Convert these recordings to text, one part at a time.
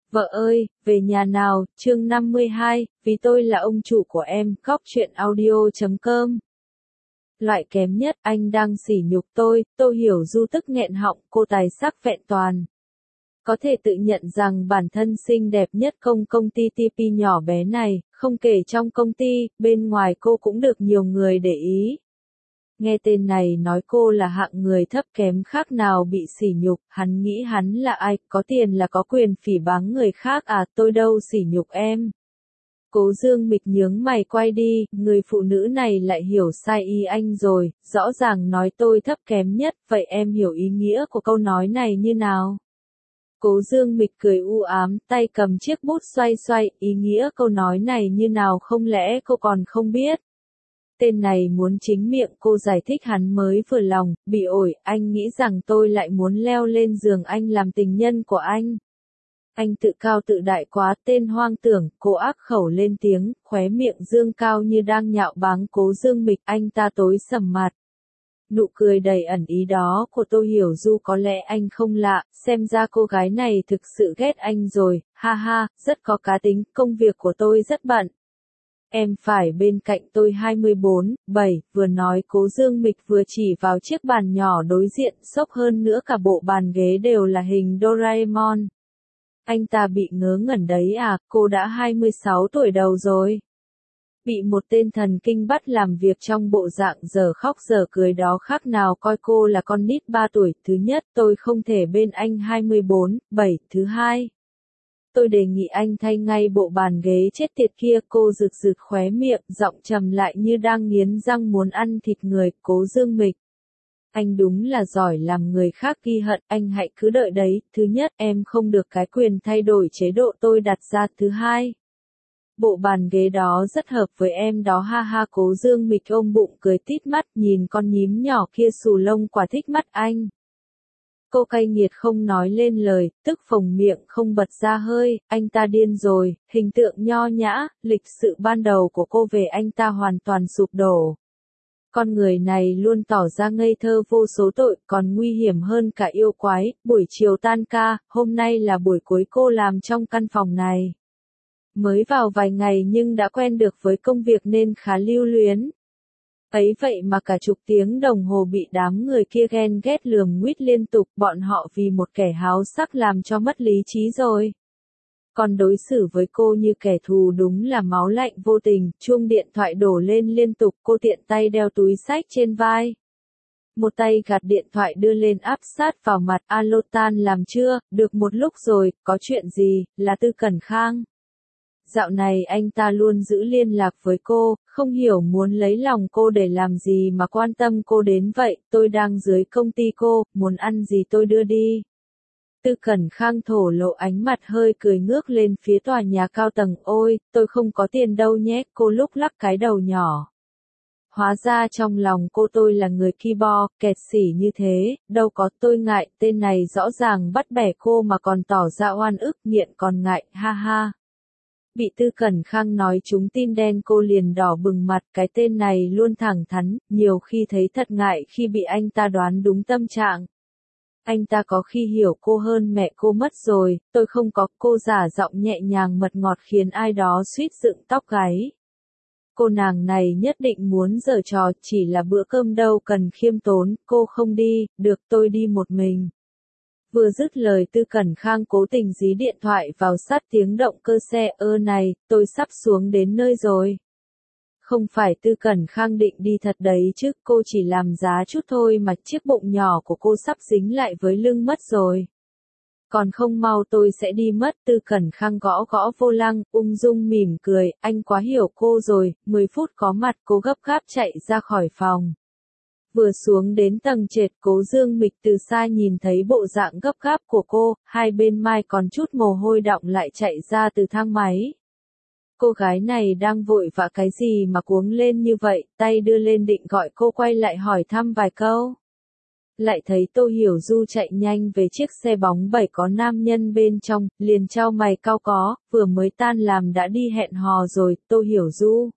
Vợ ơi, về nhà nào, chương 52, vì tôi là ông chủ của em, góc truyện audio.com. Loại kém nhất, anh đang sỉ nhục tôi hiểu Du tức nghẹn họng, cô tài sắc vẹn toàn. Có thể tự nhận rằng bản thân xinh đẹp nhất công ty TP nhỏ bé này, không kể trong công ty, bên ngoài cô cũng được nhiều người để ý. Nghe tên này nói cô là hạng người thấp kém khác nào bị sỉ nhục, hắn nghĩ hắn là ai, có tiền là có quyền phỉ báng người khác à, tôi đâu sỉ nhục em. Cố Dương Mịch nhướng mày quay đi, người phụ nữ này lại hiểu sai ý anh rồi, rõ ràng nói tôi thấp kém nhất, vậy em hiểu ý nghĩa của câu nói này như nào? Cố Dương Mịch cười u ám, tay cầm chiếc bút xoay xoay, ý nghĩa câu nói này như nào không lẽ cô còn không biết? Tên này muốn chính miệng cô giải thích hắn mới vừa lòng, bị ổi, anh nghĩ rằng tôi lại muốn leo lên giường anh làm tình nhân của anh. Anh tự cao tự đại quá, tên hoang tưởng, cô ác khẩu lên tiếng, khóe miệng dương cao như đang nhạo báng Cố Dương Mịch, anh ta tối sầm mặt. Nụ cười đầy ẩn ý đó của Tô Hiểu Du có lẽ anh không lạ, xem ra cô gái này thực sự ghét anh rồi, ha ha, rất có cá tính, công việc của tôi rất bận. Em phải bên cạnh tôi 24/7, vừa nói Cố Dương Mịch vừa chỉ vào chiếc bàn nhỏ đối diện, xốc hơn nữa cả bộ bàn ghế đều là hình Doraemon. Anh ta bị ngớ ngẩn đấy à, cô đã 26 tuổi đầu rồi. Bị một tên thần kinh bắt làm việc trong bộ dạng giờ khóc giờ cười đó khác nào coi cô là con nít 3 tuổi. Thứ nhất, tôi không thể bên anh 24/7. Thứ hai, tôi đề nghị anh thay ngay bộ bàn ghế chết tiệt kia. Cô rực rực khóe miệng, giọng trầm lại như đang nghiến răng muốn ăn thịt người. Cố Dương Mịch, anh đúng là giỏi làm người khác ghi hận, anh hãy cứ đợi đấy. Thứ nhất, em không được cái quyền thay đổi chế độ tôi đặt ra. Thứ hai, bộ bàn ghế đó rất hợp với em đó, ha ha. Cố Dương Mịch ôm bụng cười tít mắt, nhìn con nhím nhỏ kia xù lông quả thích mắt anh. Cô cay nghiệt không nói lên lời, tức phồng miệng không bật ra hơi, anh ta điên rồi, hình tượng nho nhã, lịch sự ban đầu của cô về anh ta hoàn toàn sụp đổ. Con người này luôn tỏ ra ngây thơ vô số tội, còn nguy hiểm hơn cả yêu quái. Buổi chiều tan ca, hôm nay là buổi cuối cô làm trong căn phòng này. Mới vào vài ngày nhưng đã quen được với công việc nên khá lưu luyến. Ấy vậy mà cả chục tiếng đồng hồ bị đám người kia ghen ghét lườm nguýt liên tục, bọn họ vì một kẻ háo sắc làm cho mất lý trí rồi. Còn đối xử với cô như kẻ thù đúng là máu lạnh vô tình. Chuông điện thoại đổ lên liên tục, cô tiện tay đeo túi xách trên vai. Một tay gạt điện thoại đưa lên áp sát vào mặt. Alo, tan làm chưa, được một lúc rồi, có chuyện gì, là Tư Cẩn Khang. Dạo này anh ta luôn giữ liên lạc với cô, không hiểu muốn lấy lòng cô để làm gì mà quan tâm cô đến vậy. Tôi đang dưới công ty cô, muốn ăn gì tôi đưa đi. Tư Cẩn Khang thổ lộ ánh mặt hơi cười ngước lên phía tòa nhà cao tầng. Ôi, tôi không có tiền đâu nhé, cô lúc lắc cái đầu nhỏ. Hóa ra trong lòng cô tôi là người ki bo, kẹt xỉ như thế, đâu có. Tôi ngại, tên này rõ ràng bắt bẻ cô mà còn tỏ ra oan ức, nghiện còn ngại, ha ha. Bị Tư Cẩn Khang nói trúng tim đen cô liền đỏ bừng mặt, cái tên này luôn thẳng thắn, nhiều khi thấy thật ngại khi bị anh ta đoán đúng tâm trạng. Anh ta có khi hiểu cô hơn mẹ cô mất rồi, tôi không có. Cô giả giọng nhẹ nhàng mật ngọt khiến ai đó suýt dựng tóc gáy. Cô nàng này nhất định muốn giở trò, chỉ là bữa cơm đâu cần khiêm tốn. Cô không đi, được tôi đi một mình. Vừa dứt lời Tư Cẩn Khang cố tình dí điện thoại vào sát tiếng động cơ xe. Này, tôi sắp xuống đến nơi rồi. Không phải Tư Cẩn Khang định đi thật đấy chứ, cô chỉ làm giá chút thôi mà chiếc bụng nhỏ của cô sắp dính lại với lưng mất rồi. Còn không mau tôi sẽ đi mất. Tư Cẩn Khang gõ gõ vô lăng, ung dung mỉm cười, anh quá hiểu cô rồi. 10 phút có mặt, cô gấp gáp chạy ra khỏi phòng. Vừa xuống đến tầng trệt, Cố Dương Mịch từ xa nhìn thấy bộ dạng gấp gáp của cô, hai bên mai còn chút mồ hôi đọng lại chạy ra từ thang máy. Cô gái này đang vội vã cái gì mà cuống lên như vậy, tay đưa lên định gọi cô quay lại hỏi thăm vài câu. Lại thấy Tô Hiểu Du chạy nhanh về chiếc xe bóng bẩy có nam nhân bên trong, liền chau mày cau có, vừa mới tan làm đã đi hẹn hò rồi. Tô Hiểu Du,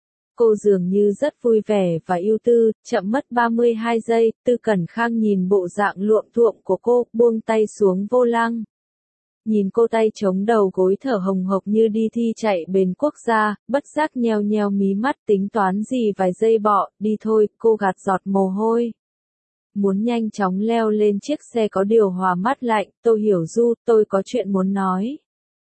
cô dường như rất vui vẻ và ưu tư, chậm mất 32 giây, Tư Cẩn Khang nhìn bộ dạng luộm thuộm của cô, buông tay xuống vô lăng. Nhìn cô tay chống đầu gối thở hồng hộc như đi thi chạy bền quốc gia, bất giác nheo nheo mí mắt tính toán gì vài giây bỏ, đi thôi, cô gạt giọt mồ hôi. Muốn nhanh chóng leo lên chiếc xe có điều hòa mát lạnh, Tô Hiểu Du, tôi có chuyện muốn nói.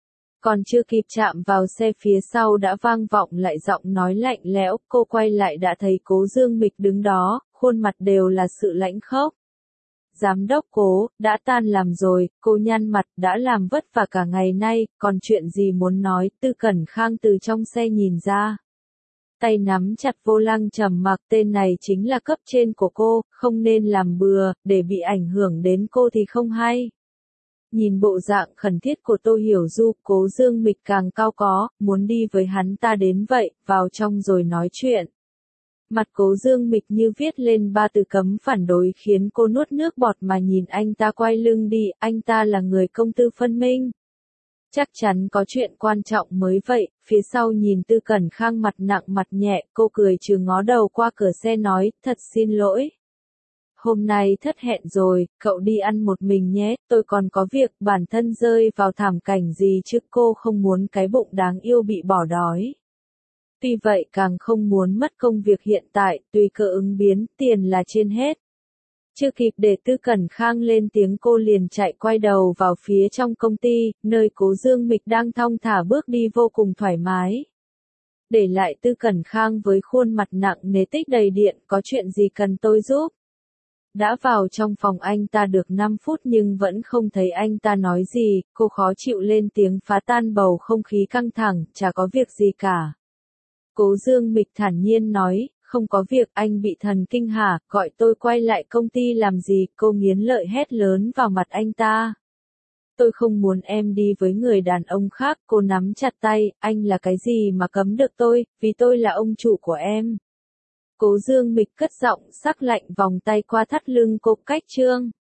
Còn chưa kịp chạm vào xe phía sau đã vang vọng lại giọng nói lạnh lẽo, cô quay lại đã thấy Cố Dương Mịch đứng đó, khuôn mặt đều là sự lãnh khốc. Giám đốc Cố, đã tan làm rồi, cô nhăn mặt, đã làm vất vả cả ngày nay, còn chuyện gì muốn nói, Tư Cẩn Khang từ trong xe nhìn ra. Tay nắm chặt vô lăng trầm mặc, tên này chính là cấp trên của cô, không nên làm bừa, để bị ảnh hưởng đến cô thì không hay. Nhìn bộ dạng khẩn thiết của Tô Hiểu Du, Cố Dương Mịch càng cao có, muốn đi với hắn ta đến vậy, vào trong rồi nói chuyện. Mặt Cố Dương Mịch như viết lên 3 từ cấm phản đối khiến cô nuốt nước bọt mà nhìn anh ta quay lưng đi, anh ta là người công tư phân minh. Chắc chắn có chuyện quan trọng mới vậy, phía sau nhìn Tư Cẩn Khang mặt nặng mặt nhẹ, cô cười trừ ngó đầu qua cửa xe nói, thật xin lỗi. Hôm nay thất hẹn rồi, cậu đi ăn một mình nhé, tôi còn có việc, bản thân rơi vào thảm cảnh gì chứ cô không muốn cái bụng đáng yêu bị bỏ đói. Tuy vậy càng không muốn mất công việc hiện tại, tùy cơ ứng biến, tiền là trên hết. Chưa kịp để Tư Cẩn Khang lên tiếng cô liền chạy quay đầu vào phía trong công ty, nơi Cố Dương Mịch đang thong thả bước đi vô cùng thoải mái. Để lại Tư Cẩn Khang với khuôn mặt nặng nề tích đầy điện, có chuyện gì cần tôi giúp? Đã vào trong phòng anh ta được 5 phút nhưng vẫn không thấy anh ta nói gì, cô khó chịu lên tiếng phá tan bầu không khí căng thẳng, chả có việc gì cả. Cố Dương Mịch thản nhiên nói, không có việc, anh bị thần kinh hả, gọi tôi quay lại công ty làm gì, cô nghiến lợi hét lớn vào mặt anh ta. Tôi không muốn em đi với người đàn ông khác, cô nắm chặt tay, anh là cái gì mà cấm được tôi, vì tôi là ông chủ của em. Cố Dương Mịch cất giọng sắc lạnh vòng tay qua thắt lưng cô, cách trương.